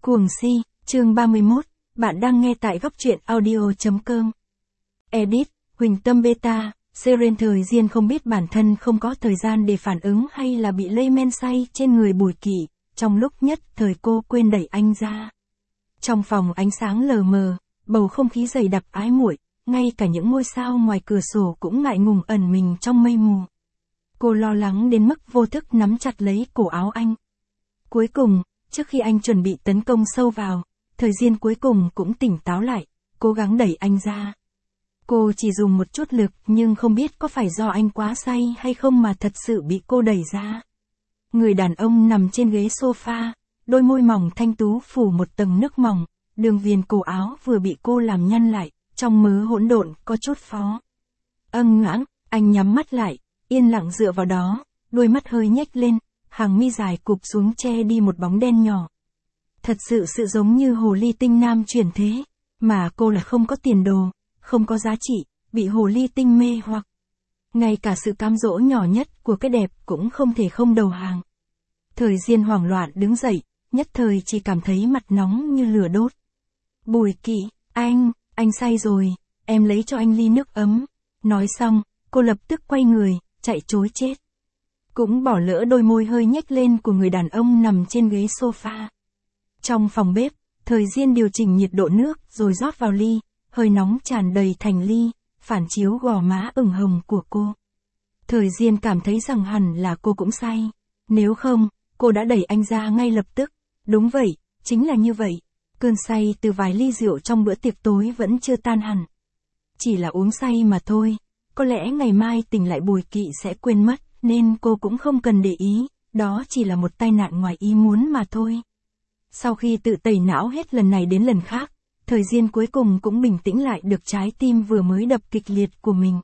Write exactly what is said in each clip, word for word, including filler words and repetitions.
Cuồng si, chương ba mươi mốt, bạn đang nghe tại góc truyện audio.com. Edit, Huỳnh Tâm Beta, Seren thời Diên không biết bản thân không có thời gian để phản ứng hay là bị lây men say trên người Bùi Kỵ, trong lúc nhất thời cô quên đẩy anh ra. Trong phòng ánh sáng lờ mờ, bầu không khí dày đặc ái muội, ngay cả những ngôi sao ngoài cửa sổ cũng ngại ngùng ẩn mình trong mây mù. Cô lo lắng đến mức vô thức nắm chặt lấy cổ áo anh. Cuối cùng, trước khi anh chuẩn bị tấn công sâu vào, thời Diên cuối cùng cũng tỉnh táo lại, cố gắng đẩy anh ra. Cô chỉ dùng một chút lực nhưng không biết có phải do anh quá say hay không mà thật sự bị cô đẩy ra. Người đàn ông nằm trên ghế sofa, đôi môi mỏng thanh tú phủ một tầng nước mỏng, đường viền cổ áo vừa bị cô làm nhăn lại, trong mớ hỗn độn có chút phó. Âng ngãng, anh nhắm mắt lại, yên lặng dựa vào đó, đôi mắt hơi nhếch lên, hàng mi dài cụp xuống che đi một bóng đen nhỏ. Thật sự sự giống như hồ ly tinh nam chuyển thế, mà cô là không có tiền đồ, không có giá trị, bị hồ ly tinh mê hoặc. Ngay cả sự cám dỗ nhỏ nhất của cái đẹp cũng không thể không đầu hàng. Thời Diên hoảng loạn đứng dậy, nhất thời chỉ cảm thấy mặt nóng như lửa đốt. Bùi Kỵ, anh, anh say rồi, em lấy cho anh ly nước ấm. Nói xong, cô lập tức quay người, chạy trối chết. Cũng bỏ lỡ đôi môi hơi nhếch lên của người đàn ông nằm trên ghế sofa. Trong phòng bếp, thời Diên điều chỉnh nhiệt độ nước rồi rót vào ly, hơi nóng tràn đầy thành ly, phản chiếu gò má ửng hồng của cô. Thời Diên cảm thấy rằng hẳn là cô cũng say. Nếu không, cô đã đẩy anh ra ngay lập tức. Đúng vậy, chính là như vậy. Cơn say từ vài ly rượu trong bữa tiệc tối vẫn chưa tan hẳn. Chỉ là uống say mà thôi. Có lẽ ngày mai tỉnh lại Bùi Kỵ sẽ quên mất, nên cô cũng không cần để ý, đó chỉ là một tai nạn ngoài ý muốn mà thôi. Sau khi tự tẩy não hết lần này đến lần khác, thời Diên cuối cùng cũng bình tĩnh lại được trái tim vừa mới đập kịch liệt của mình.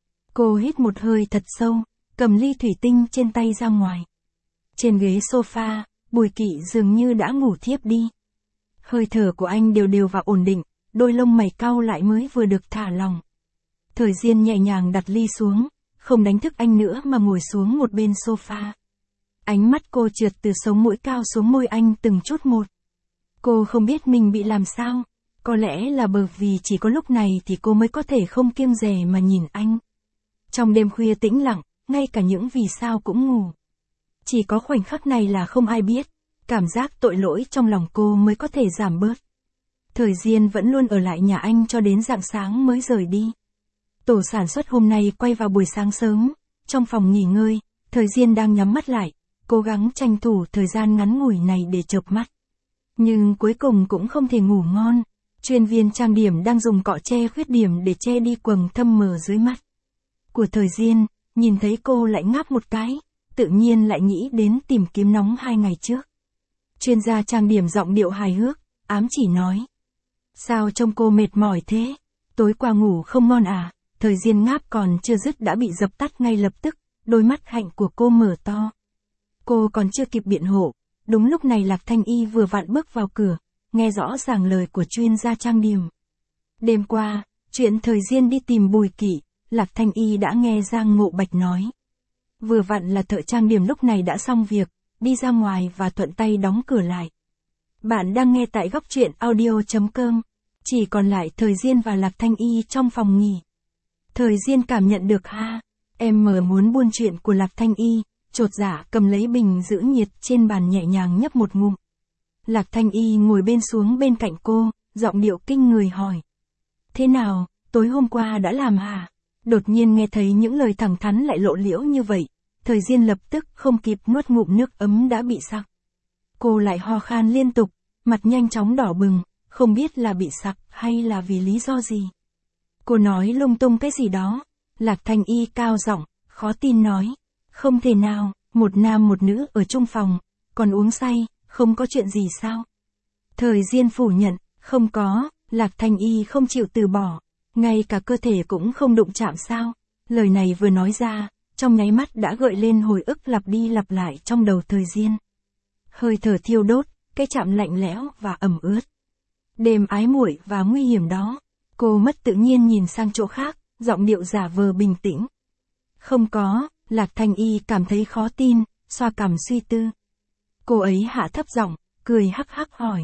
Cô hít một hơi thật sâu, cầm ly thủy tinh trên tay ra ngoài. Trên ghế sofa, Bùi Kỵ dường như đã ngủ thiếp đi. Hơi thở của anh đều đều và ổn định, đôi lông mày cau lại mới vừa được thả lỏng. Thời Diên nhẹ nhàng đặt ly xuống, không đánh thức anh nữa mà ngồi xuống một bên sofa. Ánh mắt cô trượt từ sống mũi cao xuống môi anh từng chút một. Cô không biết mình bị làm sao, có lẽ là bởi vì chỉ có lúc này thì cô mới có thể không kiêng dè mà nhìn anh. Trong đêm khuya tĩnh lặng, ngay cả những vì sao cũng ngủ. Chỉ có khoảnh khắc này là không ai biết, cảm giác tội lỗi trong lòng cô mới có thể giảm bớt. Thời Diên vẫn luôn ở lại nhà anh cho đến rạng sáng mới rời đi. Tổ sản xuất hôm nay quay vào buổi sáng sớm, trong phòng nghỉ ngơi, thời Diên đang nhắm mắt lại, cố gắng tranh thủ thời gian ngắn ngủi này để chợp mắt. Nhưng cuối cùng cũng không thể ngủ ngon, chuyên viên trang điểm đang dùng cọ che khuyết điểm để che đi quầng thâm mờ dưới mắt của thời Diên, nhìn thấy cô lại ngáp một cái, tự nhiên lại nghĩ đến tìm kiếm nóng hai ngày trước. Chuyên gia trang điểm giọng điệu hài hước, ám chỉ nói. Sao trông cô mệt mỏi thế? Tối qua ngủ không ngon à? Thời Diên ngáp còn chưa dứt đã bị dập tắt ngay lập tức, đôi mắt hạnh của cô mở to. Cô còn chưa kịp biện hộ, đúng lúc này Lạc Thanh Y vừa vặn bước vào cửa, nghe rõ ràng lời của chuyên gia trang điểm. Đêm qua, chuyện thời Diên đi tìm Bùi Kỵ, Lạc Thanh Y đã nghe Giang Ngộ Bạch nói. Vừa vặn là thợ trang điểm lúc này đã xong việc, đi ra ngoài và thuận tay đóng cửa lại. Bạn đang nghe tại góc truyện audio.com, chỉ còn lại thời Diên và Lạc Thanh Y trong phòng nghỉ. Thời Diên cảm nhận được ha, em mờ muốn buôn chuyện của Lạc Thanh Y, chột dạ cầm lấy bình giữ nhiệt trên bàn nhẹ nhàng nhấp một ngụm. Lạc Thanh Y ngồi bên xuống bên cạnh cô, giọng điệu kinh người hỏi. Thế nào, tối hôm qua đã làm hả? Đột nhiên nghe thấy những lời thẳng thắn lại lộ liễu như vậy, thời Diên lập tức không kịp nuốt ngụm nước ấm đã bị sặc. Cô lại ho khan liên tục, mặt nhanh chóng đỏ bừng, không biết là bị sặc hay là vì lý do gì. Cô nói lung tung cái gì đó, Lạc Thanh Y cao giọng, khó tin nói. Không thể nào, một nam một nữ ở chung phòng, còn uống say, không có chuyện gì sao? Thời Diên phủ nhận, không có, Lạc Thanh Y không chịu từ bỏ, ngay cả cơ thể cũng không đụng chạm sao? Lời này vừa nói ra, trong nháy mắt đã gợi lên hồi ức lặp đi lặp lại trong đầu thời Diên. Hơi thở thiêu đốt, cái chạm lạnh lẽo và ẩm ướt. Đêm ái muội và nguy hiểm đó, cô mất tự nhiên nhìn sang chỗ khác, giọng điệu giả vờ bình tĩnh. Không có, Lạc Thanh Y cảm thấy khó tin, xoa cằm suy tư. Cô ấy hạ thấp giọng, cười hắc hắc hỏi.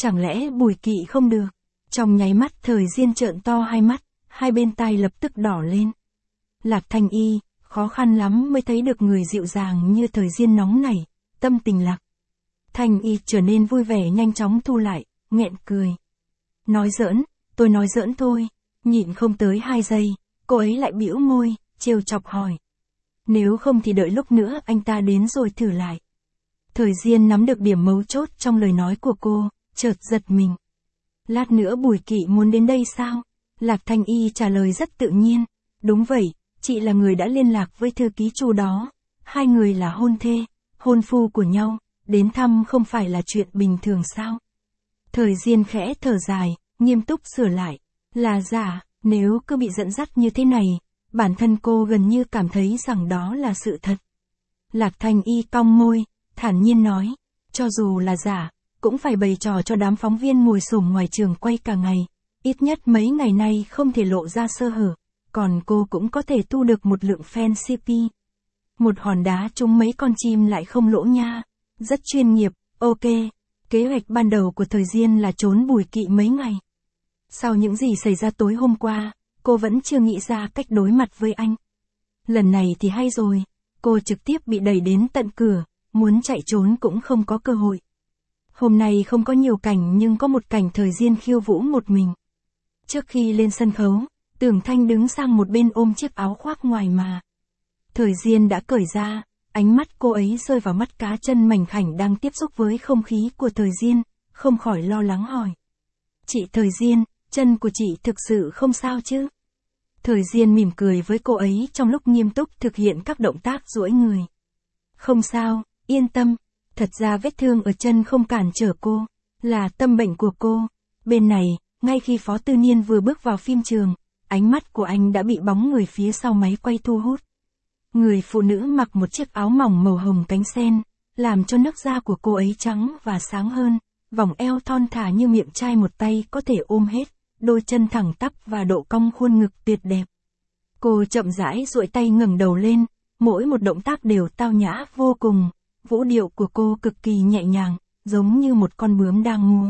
Chẳng lẽ Bùi Kỵ không được? Trong nháy mắt Thời Diên trợn to hai mắt, hai bên tai lập tức đỏ lên. Lạc Thanh Y, khó khăn lắm mới thấy được người dịu dàng như Thời Diên nóng nảy, tâm tình Lạc Thanh Y trở nên vui vẻ nhanh chóng thu lại, nghẹn cười. Nói giỡn, tôi nói giỡn thôi. Nhịn không tới hai giây, cô ấy lại bĩu môi, trêu chọc hỏi. Nếu không thì đợi lúc nữa anh ta đến rồi thử lại. Thời Diên nắm được điểm mấu chốt trong lời nói của cô, chợt giật mình. Lát nữa Bùi Kỵ muốn đến đây sao? Lạc Thanh Y trả lời rất tự nhiên. Đúng vậy, chị là người đã liên lạc với thư ký Chu đó. Hai người là hôn thê, hôn phu của nhau, đến thăm không phải là chuyện bình thường sao? Thời Diên khẽ thở dài, nghiêm túc sửa lại. Là giả, nếu cứ bị dẫn dắt như thế này, bản thân cô gần như cảm thấy rằng đó là sự thật. Lạc Thanh Y cong môi, thản nhiên nói, cho dù là giả, cũng phải bày trò cho đám phóng viên ngồi xổm ngoài trường quay cả ngày, ít nhất mấy ngày nay không thể lộ ra sơ hở, còn cô cũng có thể thu được một lượng fan xê pê. Một hòn đá trúng mấy con chim lại không lỗ nha, rất chuyên nghiệp, ok. Kế hoạch ban đầu của Thời Diên là trốn Bùi Kỵ mấy ngày. Sau những gì xảy ra tối hôm qua, cô vẫn chưa nghĩ ra cách đối mặt với anh. Lần này thì hay rồi, cô trực tiếp bị đẩy đến tận cửa, muốn chạy trốn cũng không có cơ hội. Hôm nay không có nhiều cảnh nhưng có một cảnh Thời Diên khiêu vũ một mình. Trước khi lên sân khấu, Tưởng Thanh đứng sang một bên ôm chiếc áo khoác ngoài mà Thời Diên đã cởi ra, ánh mắt cô ấy rơi vào mắt cá chân mảnh khảnh đang tiếp xúc với không khí của Thời Diên, không khỏi lo lắng hỏi. Chị Thời Diên, chân của chị thực sự không sao chứ? Thời Diên mỉm cười với cô ấy trong lúc nghiêm túc thực hiện các động tác duỗi người. Không sao, yên tâm, thật ra vết thương ở chân không cản trở cô, là tâm bệnh của cô. Bên này, ngay khi Phó Tư Niên vừa bước vào phim trường, ánh mắt của anh đã bị bóng người phía sau máy quay thu hút. Người phụ nữ mặc một chiếc áo mỏng màu hồng cánh sen, làm cho nước da của cô ấy trắng và sáng hơn, vòng eo thon thả như miệng chai một tay có thể ôm hết, đôi chân thẳng tắp và độ cong khuôn ngực tuyệt đẹp. Cô chậm rãi duỗi tay ngẩng đầu lên, mỗi một động tác đều tao nhã vô cùng, vũ điệu của cô cực kỳ nhẹ nhàng, giống như một con bướm đang múa.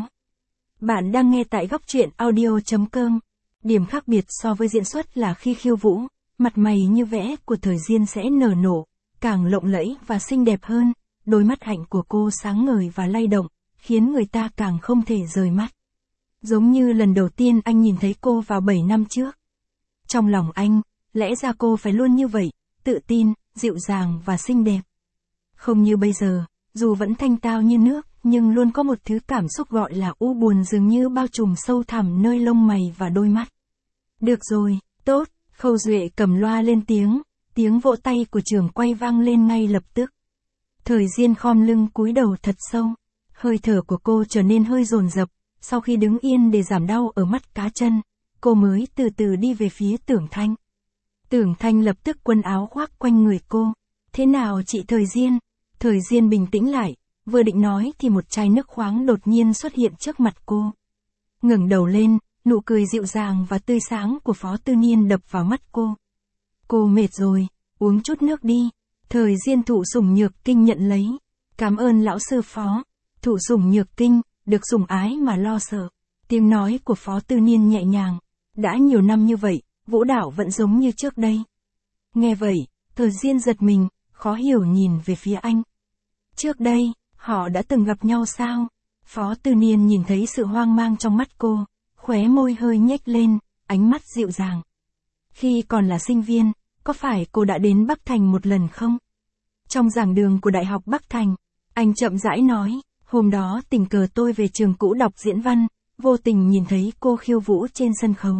Bạn đang nghe tại góc truyện audio chấm com. Điểm khác biệt so với diễn xuất là khi khiêu vũ, mặt mày như vẽ của Thời Diên sẽ nở nổ, càng lộng lẫy và xinh đẹp hơn, đôi mắt hạnh của cô sáng ngời và lay động, khiến người ta càng không thể rời mắt. Giống như lần đầu tiên anh nhìn thấy cô vào bảy năm trước. Trong lòng anh, lẽ ra cô phải luôn như vậy, tự tin, dịu dàng và xinh đẹp. Không như bây giờ, dù vẫn thanh tao như nước, nhưng luôn có một thứ cảm xúc gọi là u buồn dường như bao trùm sâu thẳm nơi lông mày và đôi mắt. Được rồi, tốt, Khâu Duệ cầm loa lên tiếng, tiếng vỗ tay của trường quay vang lên ngay lập tức. Thời Diên khom lưng cúi đầu thật sâu, hơi thở của cô trở nên hơi dồn dập, sau khi đứng yên để giảm đau ở mắt cá chân, cô mới từ từ đi về phía Tưởng Thanh. Tưởng Thanh lập tức quấn áo khoác quanh người cô. Thế nào chị Thời Diên? Thời Diên bình tĩnh lại, vừa định nói thì một chai nước khoáng đột nhiên xuất hiện trước mặt cô. Ngẩng đầu lên, nụ cười dịu dàng và tươi sáng của Phó Tư Niên đập vào mắt cô. Cô mệt rồi, uống chút nước đi. Thời Diên thụ sủng nhược kinh nhận lấy. Cảm ơn lão sư Phó. Thụ sủng nhược kinh, được sủng ái mà lo sợ. Tiếng nói của Phó Tư Niên nhẹ nhàng. Đã nhiều năm như vậy, vũ đạo vẫn giống như trước đây. Nghe vậy, Thời Diên giật mình, khó hiểu nhìn về phía anh. Trước đây, họ đã từng gặp nhau sao? Phó Tư Niên nhìn thấy sự hoang mang trong mắt cô, khóe môi hơi nhếch lên, ánh mắt dịu dàng. Khi còn là sinh viên, có phải cô đã đến Bắc Thành một lần không? Trong giảng đường của Đại học Bắc Thành, anh chậm rãi nói, hôm đó tình cờ tôi về trường cũ đọc diễn văn, vô tình nhìn thấy cô khiêu vũ trên sân khấu.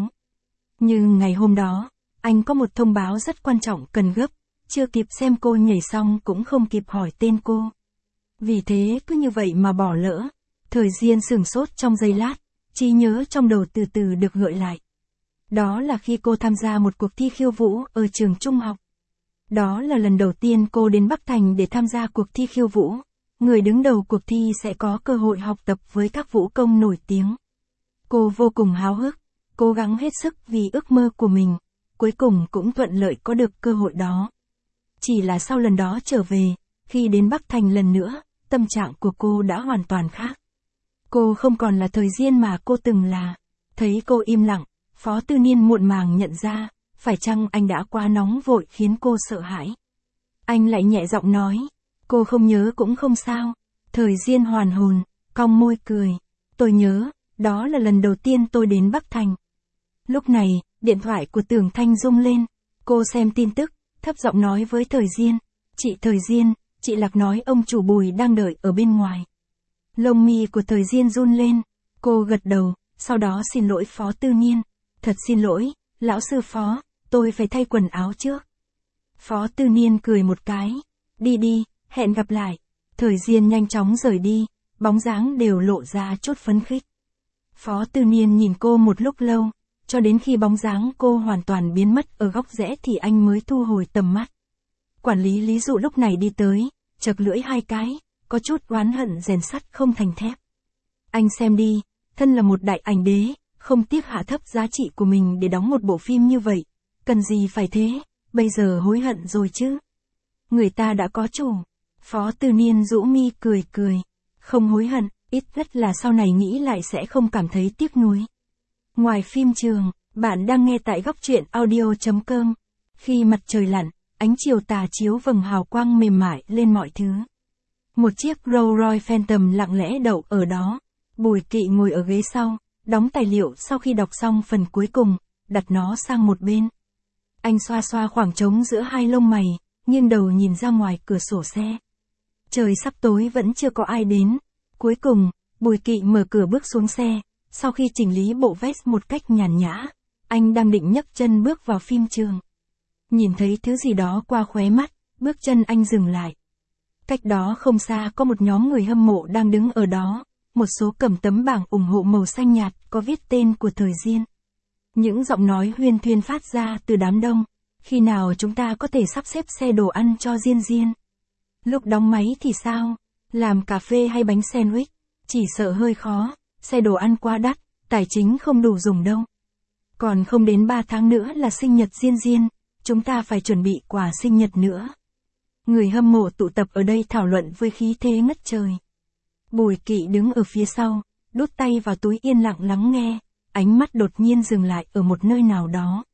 Nhưng ngày hôm đó, anh có một thông báo rất quan trọng cần gấp, chưa kịp xem cô nhảy xong cũng không kịp hỏi tên cô. Vì thế cứ như vậy mà bỏ lỡ. Thời Diên sửng sốt trong giây lát, trí nhớ trong đầu từ từ được gợi lại. Đó là khi cô tham gia một cuộc thi khiêu vũ ở trường trung học. Đó là lần đầu tiên cô đến Bắc Thành để tham gia cuộc thi khiêu vũ. Người đứng đầu cuộc thi sẽ có cơ hội học tập với các vũ công nổi tiếng. Cô vô cùng háo hức, cố gắng hết sức vì ước mơ của mình, cuối cùng cũng thuận lợi có được cơ hội đó. Chỉ là sau lần đó trở về, khi đến Bắc Thành lần nữa, tâm trạng của cô đã hoàn toàn khác. Cô không còn là Thời Diên mà cô từng là. Thấy cô im lặng, Phó Tư Niên muộn màng nhận ra, phải chăng anh đã quá nóng vội khiến cô sợ hãi. Anh lại nhẹ giọng nói, cô không nhớ cũng không sao. Thời Diên hoàn hồn, cong môi cười. Tôi nhớ, đó là lần đầu tiên tôi đến Bắc Thành. Lúc này, điện thoại của Tưởng Thanh rung lên. Cô xem tin tức, thấp giọng nói với Thời Diên. Chị Thời Diên, chị Lạc nói ông chủ Bùi đang đợi ở bên ngoài. Lông mi của Thời Diên run lên. Cô gật đầu, sau đó xin lỗi Phó Tư Niên. Thật xin lỗi, lão sư Phó, tôi phải thay quần áo trước. Phó Tư Niên cười một cái. Đi đi, hẹn gặp lại. Thời Diên nhanh chóng rời đi, bóng dáng đều lộ ra chút phấn khích. Phó Tư Niên nhìn cô một lúc lâu, cho đến khi bóng dáng cô hoàn toàn biến mất ở góc rẽ thì anh mới thu hồi tầm mắt. Quản lý Lý Dụ lúc này đi tới, chật lưỡi hai cái, có chút oán hận rèn sắt không thành thép. Anh xem đi, thân là một đại ảnh đế, không tiếc hạ thấp giá trị của mình để đóng một bộ phim như vậy. Cần gì phải thế, bây giờ hối hận rồi chứ. Người ta đã có chủ. Phó Tư Niên rũ mi cười cười. Không hối hận, ít nhất là sau này nghĩ lại sẽ không cảm thấy tiếc nuối. Ngoài phim trường, bạn đang nghe tại góc truyện audio chấm com. Khi mặt trời lặn, ánh chiều tà chiếu vầng hào quang mềm mại lên mọi thứ. Một chiếc Rolls Royce Phantom lặng lẽ đậu ở đó. Bùi Kỵ ngồi ở ghế sau, đóng tài liệu sau khi đọc xong phần cuối cùng, đặt nó sang một bên. Anh xoa xoa khoảng trống giữa hai lông mày, nghiêng đầu nhìn ra ngoài cửa sổ xe. Trời sắp tối vẫn chưa có ai đến. Cuối cùng, Bùi Kỵ mở cửa bước xuống xe, sau khi chỉnh lý bộ vest một cách nhàn nhã, anh đang định nhấc chân bước vào phim trường. Nhìn thấy thứ gì đó qua khóe mắt, bước chân anh dừng lại. Cách đó không xa có một nhóm người hâm mộ đang đứng ở đó, một số cầm tấm bảng ủng hộ màu xanh nhạt có viết tên của Thời Diên. Những giọng nói huyên thuyên phát ra từ đám đông. Khi nào chúng ta có thể sắp xếp xe đồ ăn cho Diên Diên? Lúc đóng máy thì sao? Làm cà phê hay bánh sandwich? Chỉ sợ hơi khó, xe đồ ăn quá đắt, tài chính không đủ dùng đâu. Còn không đến ba tháng nữa là sinh nhật Diên Diên, chúng ta phải chuẩn bị quà sinh nhật nữa. Người hâm mộ tụ tập ở đây thảo luận với khí thế ngất trời. Bùi Kỵ đứng ở phía sau, đút tay vào túi yên lặng lắng nghe, ánh mắt đột nhiên dừng lại ở một nơi nào đó.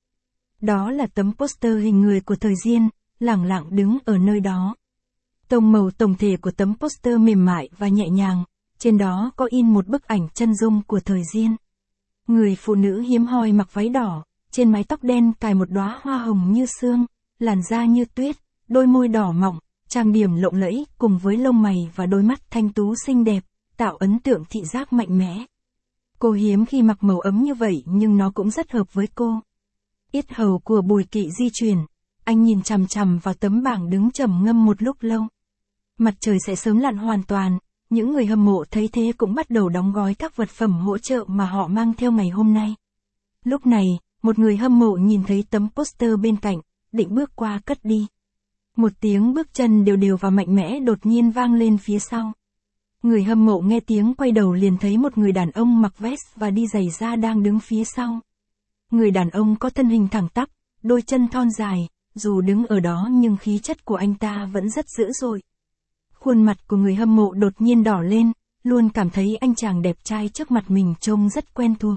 Đó là tấm poster hình người của Thời Diên, lẳng lặng đứng ở nơi đó. Tông màu tổng thể của tấm poster mềm mại và nhẹ nhàng, trên đó có in một bức ảnh chân dung của Thời Diên. Người phụ nữ hiếm hoi mặc váy đỏ, trên mái tóc đen cài một đóa hoa hồng như sương, làn da như tuyết, đôi môi đỏ mọng, trang điểm lộng lẫy cùng với lông mày và đôi mắt thanh tú xinh đẹp, tạo ấn tượng thị giác mạnh mẽ. Cô hiếm khi mặc màu ấm như vậy nhưng nó cũng rất hợp với cô. Yết hầu của Bùi Kỵ di chuyển, anh nhìn chằm chằm vào tấm bảng đứng trầm ngâm một lúc lâu. Mặt trời sẽ sớm lặn hoàn toàn, những người hâm mộ thấy thế cũng bắt đầu đóng gói các vật phẩm hỗ trợ mà họ mang theo ngày hôm nay. Lúc này, một người hâm mộ nhìn thấy tấm poster bên cạnh, định bước qua cất đi. Một tiếng bước chân đều đều và mạnh mẽ đột nhiên vang lên phía sau. Người hâm mộ nghe tiếng quay đầu liền thấy một người đàn ông mặc vest và đi giày da đang đứng phía sau. Người đàn ông có thân hình thẳng tắp, đôi chân thon dài, dù đứng ở đó nhưng khí chất của anh ta vẫn rất dữ dội. Khuôn mặt của người hâm mộ đột nhiên đỏ lên, luôn cảm thấy anh chàng đẹp trai trước mặt mình trông rất quen thuộc.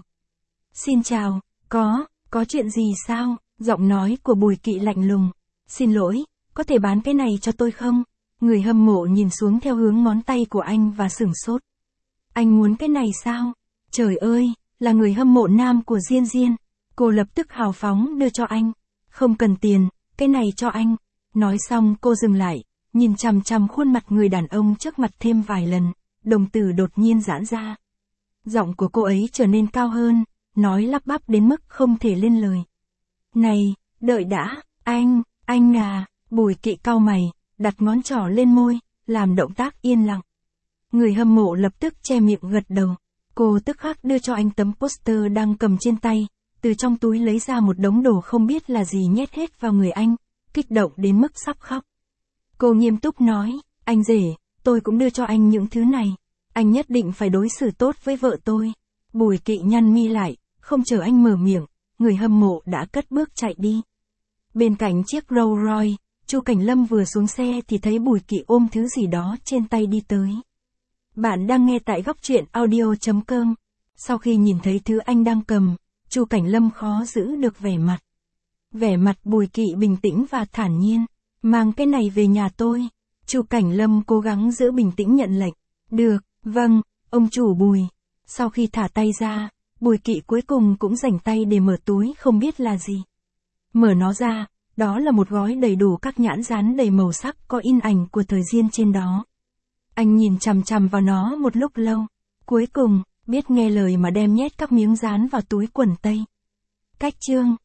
Xin chào, có, có chuyện gì sao? Giọng nói của Bùi Kỵ lạnh lùng. Xin lỗi, có thể bán cái này cho tôi không? Người hâm mộ nhìn xuống theo hướng ngón tay của anh và sửng sốt. Anh muốn cái này sao? Trời ơi, là người hâm mộ nam của Diên Diên. Cô lập tức hào phóng đưa cho anh. Không cần tiền, cái này cho anh. Nói xong cô dừng lại, nhìn chằm chằm khuôn mặt người đàn ông trước mặt thêm vài lần, đồng tử đột nhiên giãn ra. Giọng của cô ấy trở nên cao hơn, nói lắp bắp đến mức không thể lên lời. Này, đợi đã, anh, anh à, Bùi Kỵ cau mày, đặt ngón trỏ lên môi, làm động tác yên lặng. Người hâm mộ lập tức che miệng gật đầu. Cô tức khắc đưa cho anh tấm poster đang cầm trên tay, từ trong túi lấy ra một đống đồ không biết là gì nhét hết vào người anh, kích động đến mức sắp khóc. Cô nghiêm túc nói, anh rể, tôi cũng đưa cho anh những thứ này. Anh nhất định phải đối xử tốt với vợ tôi. Bùi Kỵ nhăn mi lại, không chờ anh mở miệng, người hâm mộ đã cất bước chạy đi. Bên cạnh chiếc Rolls Royce, Chu Cảnh Lâm vừa xuống xe thì thấy Bùi Kỵ ôm thứ gì đó trên tay đi tới. Bạn đang nghe tại góc truyện audio.com. Sau khi nhìn thấy thứ anh đang cầm, Chu Cảnh Lâm khó giữ được vẻ mặt. Vẻ mặt Bùi Kỵ bình tĩnh và thản nhiên. Mang cái này về nhà tôi. Chu Cảnh Lâm cố gắng giữ bình tĩnh nhận lệnh. Được, vâng, ông chủ Bùi. Sau khi thả tay ra, Bùi Kỵ cuối cùng cũng rảnh tay để mở túi không biết là gì. Mở nó ra, đó là một gói đầy đủ các nhãn dán đầy màu sắc có in ảnh của thời Diên trên đó. Anh nhìn chằm chằm vào nó một lúc lâu. Cuối cùng, biết nghe lời mà đem nhét các miếng dán vào túi quần tây. Cách chương